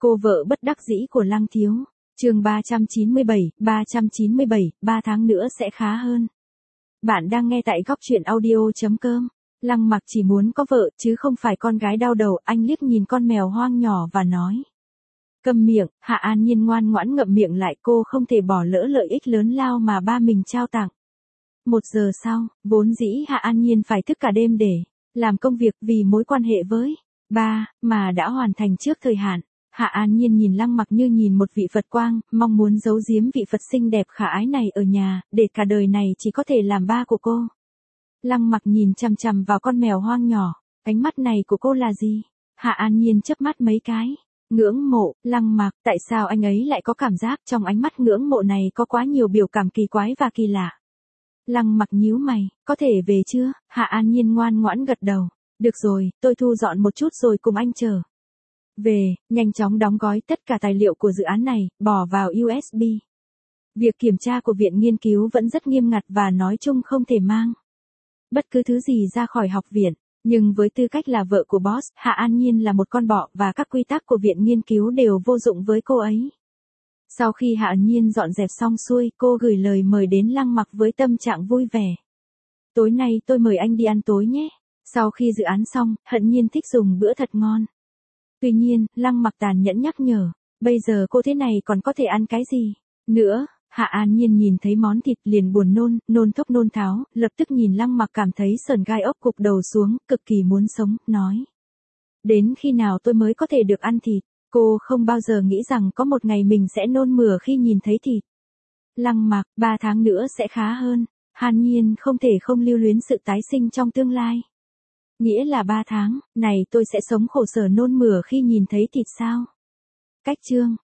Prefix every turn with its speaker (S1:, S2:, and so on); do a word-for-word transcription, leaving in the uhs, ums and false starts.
S1: Cô vợ bất đắc dĩ của Lăng Thiếu. Chương ba trăm chín mươi bảy, ba trăm chín mươi bảy, ba tháng nữa sẽ khá hơn. Bạn đang nghe tại góc truyện audio chấm com. Lăng Mặc chỉ muốn có vợ chứ không phải con gái đau đầu, anh liếc nhìn con mèo hoang nhỏ và nói. Câm miệng. Hạ An Nhiên ngoan ngoãn ngậm miệng lại, cô không thể bỏ lỡ lợi ích lớn lao mà ba mình trao tặng. Một giờ sau, vốn dĩ Hạ An Nhiên phải thức cả đêm để làm công việc vì mối quan hệ với ba, mà đã hoàn thành trước thời hạn. Hạ An Nhiên nhìn Lăng Mặc như nhìn một vị Phật quang, mong muốn giấu giếm vị Phật xinh đẹp khả ái này ở nhà, để cả đời này chỉ có thể làm ba của cô. Lăng Mặc nhìn chằm chằm vào con mèo hoang nhỏ, ánh mắt này của cô là gì? Hạ An Nhiên chớp mắt mấy cái. Ngưỡng mộ. Lăng Mặc, tại sao anh ấy lại có cảm giác trong ánh mắt ngưỡng mộ này có quá nhiều biểu cảm kỳ quái và kỳ lạ? Lăng Mặc nhíu mày, có thể về chưa? Hạ An Nhiên ngoan ngoãn gật đầu. Được rồi, tôi thu dọn một chút rồi cùng anh chờ. Về, nhanh chóng đóng gói tất cả tài liệu của dự án này, bỏ vào u ét bê. Việc kiểm tra của viện nghiên cứu vẫn rất nghiêm ngặt và nói chung không thể mang bất cứ thứ gì ra khỏi học viện. Nhưng với tư cách là vợ của boss, Hạ An Nhiên là một con bọ và các quy tắc của viện nghiên cứu đều vô dụng với cô ấy. Sau khi Hạ An Nhiên dọn dẹp xong xuôi, cô gửi lời mời đến Lăng Mặc với tâm trạng vui vẻ. Tối nay tôi mời anh đi ăn tối nhé. Sau khi dự án xong, Hận Nhiên thích dùng bữa thật ngon. Tuy nhiên, Lăng Mặc tàn nhẫn nhắc nhở, bây giờ cô thế này còn có thể ăn cái gì nữa? Hạ An Nhiên nhìn thấy món thịt liền buồn nôn, nôn thốc nôn tháo, lập tức nhìn Lăng Mặc cảm thấy sờn gai ốc cục đầu xuống, cực kỳ muốn sống, nói. Đến khi nào tôi mới có thể được ăn thịt? Cô không bao giờ nghĩ rằng có một ngày mình sẽ nôn mửa khi nhìn thấy thịt. Lăng Mặc, ba tháng nữa sẽ khá hơn. Hàn Nhiên không thể không lưu luyến sự tái sinh trong tương lai. Nghĩa là ba tháng, này tôi sẽ sống khổ sở nôn mửa khi nhìn thấy thịt sao? Cách chương.